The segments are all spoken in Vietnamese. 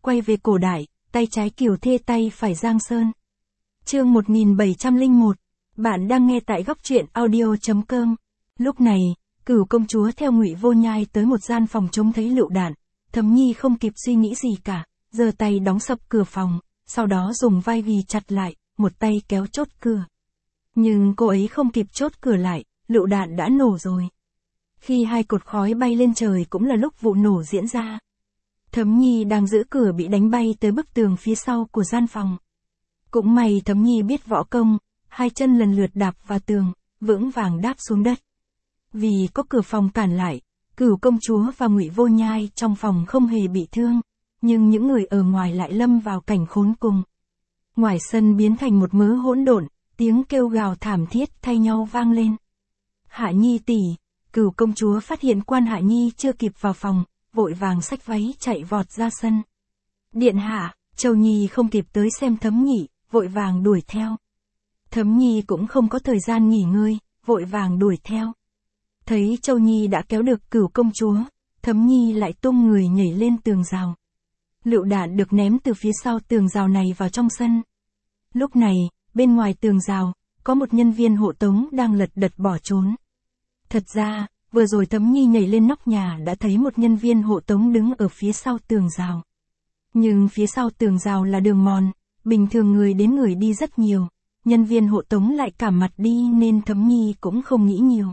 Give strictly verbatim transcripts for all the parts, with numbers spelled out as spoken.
quay về cổ đại, tay trái Kiều Thê tay phải Giang Sơn. Chương một nghìn bảy trăm lẻ một. Bạn đang nghe tại góc truyện audio chấm com. Lúc này, Cửu công chúa theo Ngụy Vô Nhai tới một gian phòng trông thấy lựu đạn, Thấm Nhi không kịp suy nghĩ gì cả, giơ tay đóng sập cửa phòng, sau đó dùng vai ghi chặt lại, một tay kéo chốt cửa. Nhưng cô ấy không kịp chốt cửa lại, lựu đạn đã nổ rồi. Khi hai cột khói bay lên trời cũng là lúc vụ nổ diễn ra. Thấm Nhi đang giữ cửa bị đánh bay tới bức tường phía sau của gian phòng. Cũng may Thấm Nhi biết võ công, hai chân lần lượt đạp vào tường, vững vàng đáp xuống đất. Vì có cửa phòng cản lại, Cửu công chúa và Ngụy Vô Nhai trong phòng không hề bị thương, nhưng những người ở ngoài lại lâm vào cảnh khốn cùng. Ngoài sân biến thành một mớ hỗn độn, tiếng kêu gào thảm thiết thay nhau vang lên. Hạ Nhi tỷ, Cửu công chúa phát hiện Quan Hạ Nhi chưa kịp vào phòng, vội vàng xách váy chạy vọt ra sân. Điện hạ, Châu Nhi không kịp tới xem Thấm Nhi, vội vàng đuổi theo. Thấm Nhi cũng không có thời gian nghỉ ngơi, vội vàng đuổi theo. Thấy Châu Nhi đã kéo được Cửu công chúa, Thấm Nhi lại tung người nhảy lên tường rào. Lựu đạn được ném từ phía sau tường rào này vào trong sân. Lúc này, bên ngoài tường rào, có một nhân viên hộ tống đang lật đật bỏ trốn. Thật ra, vừa rồi Thấm Nhi nhảy lên nóc nhà đã thấy một nhân viên hộ tống đứng ở phía sau tường rào. Nhưng phía sau tường rào là đường mòn, bình thường người đến người đi rất nhiều, nhân viên hộ tống lại cả mặt đi nên Thấm Nhi cũng không nghĩ nhiều.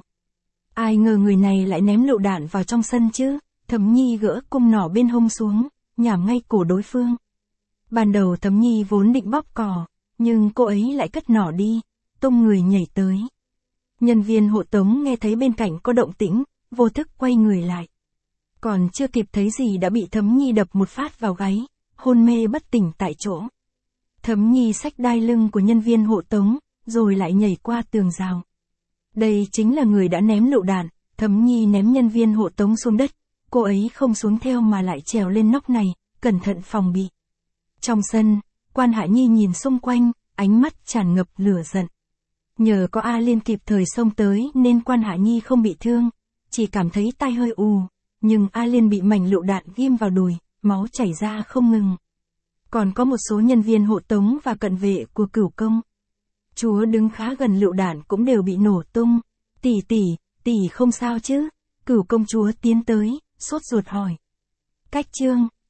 Ai ngờ người này lại ném lựu đạn vào trong sân chứ, Thấm Nhi gỡ cung nỏ bên hông xuống, nhảm ngay cổ đối phương. Ban đầu Thấm Nhi vốn định bóp cò, nhưng cô ấy lại cất nỏ đi, tung người nhảy tới. Nhân viên hộ tống nghe thấy bên cạnh có động tĩnh, vô thức quay người lại. Còn chưa kịp thấy gì đã bị Thấm Nhi đập một phát vào gáy, hôn mê bất tỉnh tại chỗ. Thấm Nhi xách đai lưng của nhân viên hộ tống, rồi lại nhảy qua tường rào. Đây chính là người đã ném lựu đạn. Thấm Nhi ném nhân viên hộ tống xuống đất, cô ấy không xuống theo mà lại trèo lên nóc này, cẩn thận phòng bị. Trong sân, Quan Hạ Nhi nhìn xung quanh, ánh mắt tràn ngập lửa giận. Nhờ có A Liên kịp thời xông tới nên Quan Hạ Nhi không bị thương, chỉ cảm thấy tai hơi ù, nhưng A Liên bị mảnh lựu đạn ghim vào đùi, máu chảy ra không ngừng. Còn có một số nhân viên hộ tống và cận vệ của Cửu công chúa đứng khá gần lựu đạn cũng đều bị nổ tung. Tỷ tỷ, tỷ không sao chứ? Cửu công chúa tiến tới, sốt ruột hỏi. Cách chương